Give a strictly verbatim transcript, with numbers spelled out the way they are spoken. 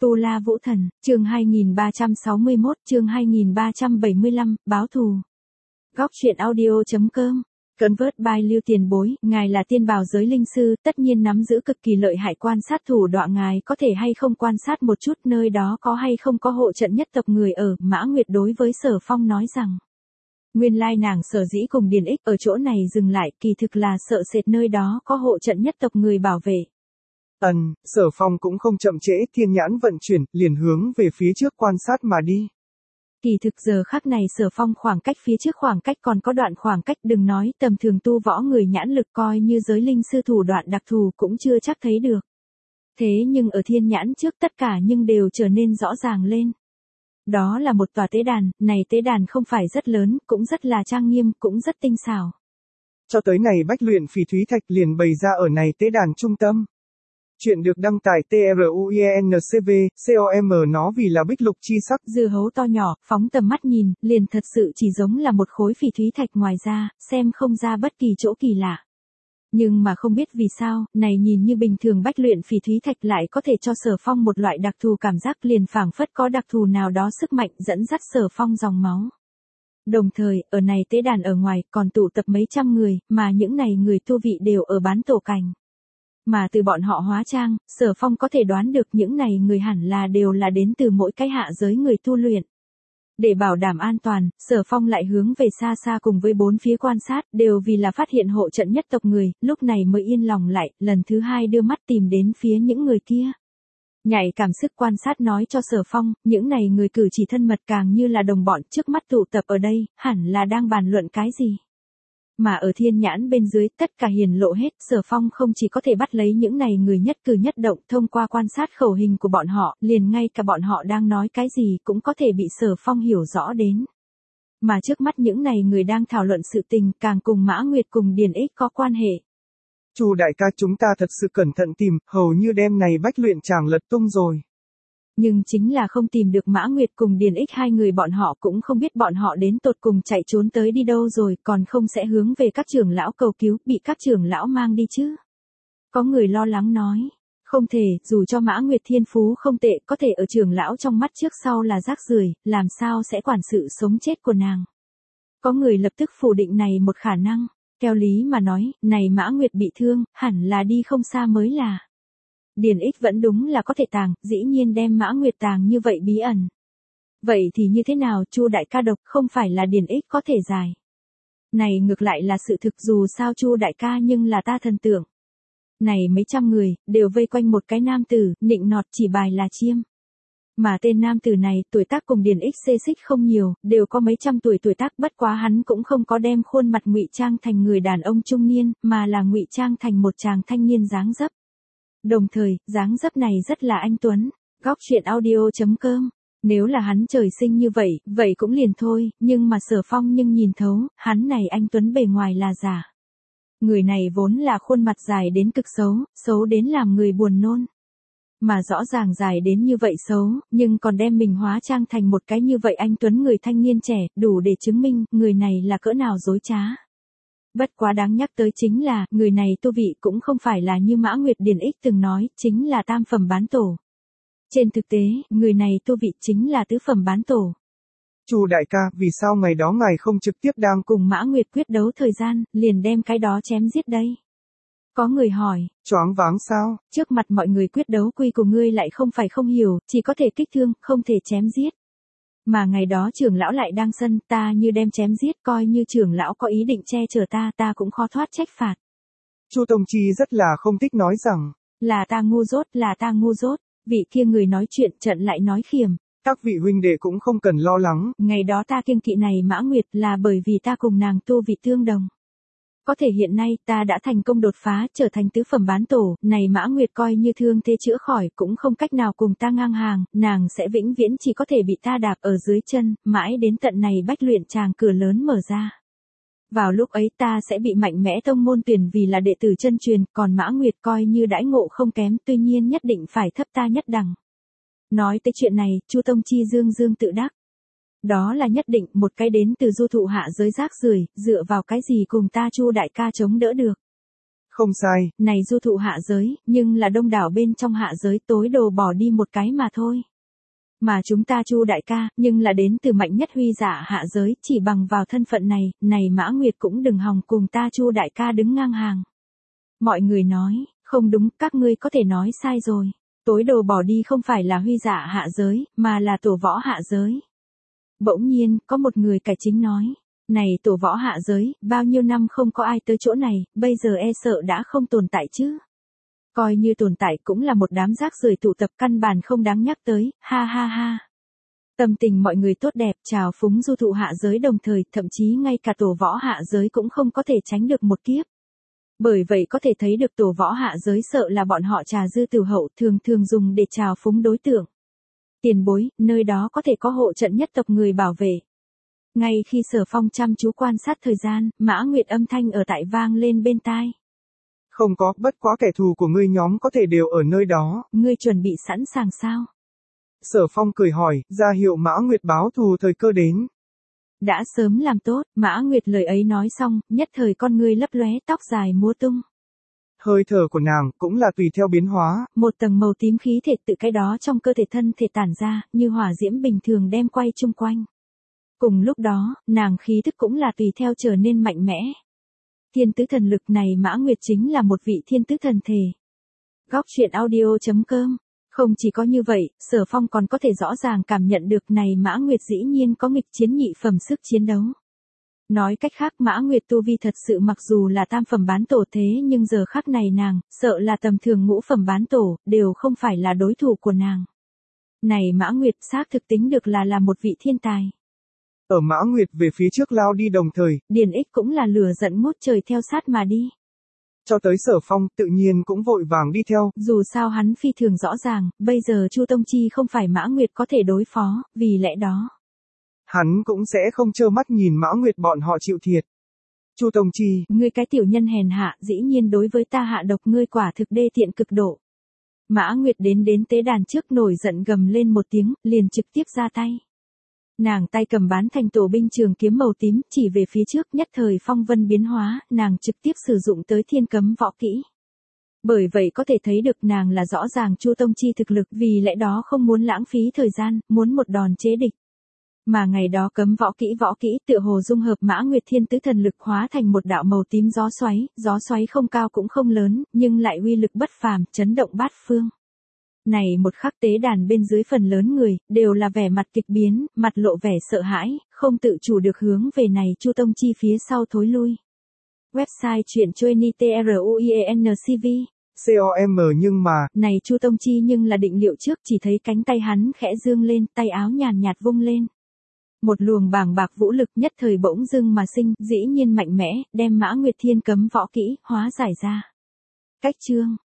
Tu La Vũ Thần, chương hai nghìn ba trăm sáu mươi mốt, chương hai nghìn ba trăm bảy mươi lăm, báo thù. Góc truyện audio chấm com. Convert by Lưu Tiền Bối, ngài là tiên bào giới linh sư, tất nhiên nắm giữ cực kỳ lợi hại quan sát thủ đoạn, ngài có thể hay không quan sát một chút nơi đó có hay không có hộ trận nhất tộc người ở. Mã Nguyệt đối với Sở Phong nói rằng, nguyên lai nàng sở dĩ cùng Điền Ích ở chỗ này dừng lại, kỳ thực là sợ sệt nơi đó có hộ trận nhất tộc người bảo vệ. Ẩn, Sở Phong cũng không chậm trễ, thiên nhãn vận chuyển, liền hướng về phía trước quan sát mà đi. Kỳ thực giờ khắc này Sở Phong khoảng cách phía trước khoảng cách còn có đoạn khoảng cách, đừng nói tầm thường tu võ người nhãn lực coi như giới linh sư thủ đoạn đặc thù cũng chưa chắc thấy được. Thế nhưng ở thiên nhãn trước tất cả nhưng đều trở nên rõ ràng lên. Đó là một tòa tế đàn, này tế đàn không phải rất lớn, cũng rất là trang nghiêm, cũng rất tinh xảo. Cho tới này bách luyện phỉ thúy thạch liền bày ra ở này tế đàn trung tâm. Chuyện được đăng tải T R U I N C V, com nó vì là bích lục chi sắc. Dưa hấu to nhỏ, phóng tầm mắt nhìn, liền thật sự chỉ giống là một khối phỉ thúy thạch, ngoài ra, xem không ra bất kỳ chỗ kỳ lạ. Nhưng mà không biết vì sao, này nhìn như bình thường bách luyện phỉ thúy thạch lại có thể cho Sở Phong một loại đặc thù cảm giác, liền phảng phất có đặc thù nào đó sức mạnh dẫn dắt Sở Phong dòng máu. Đồng thời, ở này tế đàn ở ngoài còn tụ tập mấy trăm người, mà những này người tu vị đều ở bán tổ cảnh. Mà từ bọn họ hóa trang, Sở Phong có thể đoán được những này người hẳn là đều là đến từ mỗi cái hạ giới người tu luyện. Để bảo đảm an toàn, Sở Phong lại hướng về xa xa cùng với bốn phía quan sát, đều vì là phát hiện hộ trận nhất tộc người, lúc này mới yên lòng lại, lần thứ hai đưa mắt tìm đến phía những người kia. Nhạy cảm sức quan sát nói cho Sở Phong, những này người cử chỉ thân mật càng như là đồng bọn, trước mắt tụ tập ở đây, hẳn là đang bàn luận cái gì. Mà ở thiên nhãn bên dưới tất cả hiển lộ hết, Sở Phong không chỉ có thể bắt lấy những này người nhất cử nhất động, thông qua quan sát khẩu hình của bọn họ, liền ngay cả bọn họ đang nói cái gì cũng có thể bị Sở Phong hiểu rõ đến. Mà trước mắt những này người đang thảo luận sự tình càng cùng Mã Nguyệt cùng Điền Ích có quan hệ. Chu đại ca, chúng ta thật sự cẩn thận tìm, hầu như đêm này bách luyện chàng lật tung rồi. Nhưng chính là không tìm được Mã Nguyệt cùng Điền Ích, hai người bọn họ cũng không biết bọn họ đến tột cùng chạy trốn tới đi đâu rồi, còn không sẽ hướng về các trưởng lão cầu cứu, bị các trưởng lão mang đi chứ. Có người lo lắng nói, không thể, dù cho Mã Nguyệt thiên phú không tệ, có thể ở trưởng lão trong mắt trước sau là rác rưởi, làm sao sẽ quản sự sống chết của nàng. Có người lập tức phủ định này một khả năng, theo lý mà nói, này Mã Nguyệt bị thương, hẳn là đi không xa mới là. Điền Ích vẫn đúng là có thể tàng, dĩ nhiên đem Mã Nguyệt tàng như vậy bí ẩn. Vậy thì như thế nào, Chu đại ca độc không phải là Điền Ích có thể giải. Này ngược lại là sự thực, dù sao Chu đại ca nhưng là ta thần tượng. Này mấy trăm người, đều vây quanh một cái nam tử, nịnh nọt chỉ bài là chiêm. Mà tên nam tử này, tuổi tác cùng Điền Ích xê xích không nhiều, đều có mấy trăm tuổi tuổi tác, bất quá hắn cũng không có đem khuôn mặt ngụy trang thành người đàn ông trung niên, mà là ngụy trang thành một chàng thanh niên dáng dấp. Đồng thời, dáng dấp này rất là anh tuấn. Góc truyện audio chấm com. Nếu là hắn trời sinh như vậy, vậy cũng liền thôi, nhưng mà Sở Phong nhưng nhìn thấu, hắn này anh tuấn bề ngoài là giả. Người này vốn là khuôn mặt dài đến cực xấu, xấu đến làm người buồn nôn. Mà rõ ràng dài đến như vậy xấu, nhưng còn đem mình hóa trang thành một cái như vậy anh tuấn người thanh niên trẻ, đủ để chứng minh, người này là cỡ nào dối trá. Bất quá đáng nhắc tới chính là, người này tu vị cũng không phải là như Mã Nguyệt Điền Ích từng nói, chính là tam phẩm bán tổ. Trên thực tế, người này tu vị chính là tứ phẩm bán tổ. Chu đại ca, vì sao ngày đó ngài không trực tiếp đang cùng Mã Nguyệt quyết đấu thời gian, liền đem cái đó chém giết đây? Có người hỏi, choáng váng sao? Trước mặt mọi người quyết đấu quy của ngươi lại không phải không hiểu, chỉ có thể kích thương, không thể chém giết. Mà ngày đó trưởng lão lại đang sân, ta như đem chém giết, coi như trưởng lão có ý định che chở ta, ta cũng khó thoát trách phạt. Chu Tông Chi rất là không thích nói rằng, là ta ngu dốt, là ta ngu dốt. Vị kia người nói chuyện trận lại nói khiểm. Các vị huynh đệ cũng không cần lo lắng. Ngày đó ta kiêng kỵ này Mã Nguyệt là bởi vì ta cùng nàng tu vị tương đồng. Có thể hiện nay ta đã thành công đột phá, trở thành tứ phẩm bán tổ, này Mã Nguyệt coi như thương thế chữa khỏi cũng không cách nào cùng ta ngang hàng, nàng sẽ vĩnh viễn chỉ có thể bị ta đạp ở dưới chân, mãi đến tận này bách luyện tràng cửa lớn mở ra. Vào lúc ấy ta sẽ bị mạnh mẽ tông môn tuyển vì là đệ tử chân truyền, còn Mã Nguyệt coi như đãi ngộ không kém, tuy nhiên nhất định phải thấp ta nhất đẳng. Nói tới chuyện này, Chu Tông Chi dương dương tự đắc. Đó là nhất định, một cái đến từ du thụ hạ giới rác rưởi, dựa vào cái gì cùng ta Chu đại ca chống đỡ được. Không sai. Này du thụ hạ giới, nhưng là đông đảo bên trong hạ giới tối đồ bỏ đi một cái mà thôi. Mà chúng ta Chu đại ca, nhưng là đến từ mạnh nhất huy giả hạ giới, chỉ bằng vào thân phận này, này Mã Nguyệt cũng đừng hòng cùng ta Chu đại ca đứng ngang hàng. Mọi người nói, không đúng, các ngươi có thể nói sai rồi. Tối đồ bỏ đi không phải là huy giả hạ giới, mà là tổ võ hạ giới. Bỗng nhiên, có một người cải chính nói, này tổ võ hạ giới, bao nhiêu năm không có ai tới chỗ này, bây giờ e sợ đã không tồn tại chứ. Coi như tồn tại cũng là một đám rác rưởi tụ tập căn bản không đáng nhắc tới, ha ha ha. Tâm tình mọi người tốt đẹp, chào phúng du thụ hạ giới đồng thời, thậm chí ngay cả tổ võ hạ giới cũng không có thể tránh được một kiếp. Bởi vậy có thể thấy được tổ võ hạ giới sợ là bọn họ trà dư tử hậu thường thường dùng để chào phúng đối tượng. Tiền bối, nơi đó có thể có hộ trận nhất tộc người bảo vệ. Ngay khi Sở Phong chăm chú quan sát thời gian, Mã Nguyệt âm thanh ở tại vang lên bên tai. Không có, bất quá kẻ thù của ngươi nhóm có thể đều ở nơi đó. Ngươi chuẩn bị sẵn sàng sao? Sở Phong cười hỏi, ra hiệu Mã Nguyệt báo thù thời cơ đến. Đã sớm làm tốt, Mã Nguyệt lời ấy nói xong, nhất thời con ngươi lấp lóe, tóc dài múa tung. Hơi thở của nàng cũng là tùy theo biến hóa. Một tầng màu tím khí thể tự cái đó trong cơ thể thân thể tản ra, như hỏa diễm bình thường đem quay chung quanh. Cùng lúc đó, nàng khí thức cũng là tùy theo trở nên mạnh mẽ. Thiên tứ thần lực này Mã Nguyệt chính là một vị thiên tứ thần thể. Góc truyện audio chấm com. Không chỉ có như vậy, Sở Phong còn có thể rõ ràng cảm nhận được này Mã Nguyệt dĩ nhiên có nghịch chiến nhị phẩm sức chiến đấu. Nói cách khác Mã Nguyệt tu vi thật sự mặc dù là tam phẩm bán tổ thế nhưng giờ khắc này nàng, sợ là tầm thường ngũ phẩm bán tổ, đều không phải là đối thủ của nàng. Này Mã Nguyệt xác thực tính được là là một vị thiên tài. Ở Mã Nguyệt về phía trước lao đi đồng thời, Điền Ích cũng là lửa giận ngút trời theo sát mà đi. Cho tới Sở Phong tự nhiên cũng vội vàng đi theo. Dù sao hắn phi thường rõ ràng, bây giờ Chu Tông Chi không phải Mã Nguyệt có thể đối phó, vì lẽ đó. Hắn cũng sẽ không trơ mắt nhìn Mã Nguyệt bọn họ chịu thiệt. Chu Tông Chi, ngươi cái tiểu nhân hèn hạ, dĩ nhiên đối với ta hạ độc, ngươi quả thực đê tiện cực độ. Mã Nguyệt đến đến tế đàn trước nổi giận gầm lên một tiếng, liền trực tiếp ra tay. Nàng tay cầm bán thành tổ binh trường kiếm màu tím, chỉ về phía trước, nhất thời phong vân biến hóa, nàng trực tiếp sử dụng tới thiên cấm võ kỹ. Bởi vậy có thể thấy được nàng là rõ ràng Chu Tông Chi thực lực, vì lẽ đó không muốn lãng phí thời gian, muốn một đòn chế địch. Mà ngày đó cấm võ kỹ võ kỹ tựa hồ dung hợp Mã Nguyệt thiên tứ thần lực hóa thành một đạo màu tím gió xoáy, gió xoáy không cao cũng không lớn, nhưng lại uy lực bất phàm, chấn động bát phương. Này một khắc tế đàn bên dưới phần lớn người, đều là vẻ mặt kịch biến, mặt lộ vẻ sợ hãi, không tự chủ được hướng về này Chu Tông Chi phía sau thối lui. Website truyện Chuyenit truencv. com nhưng mà, này Chu Tông Chi nhưng là định liệu trước, chỉ thấy cánh tay hắn khẽ dương lên, tay áo nhàn nhạt vung lên. Một luồng bàng bạc vũ lực nhất thời bỗng dưng mà sinh, dĩ nhiên mạnh mẽ, đem Mã Nguyệt thiên cấm võ kỹ, hóa giải ra. Cách chương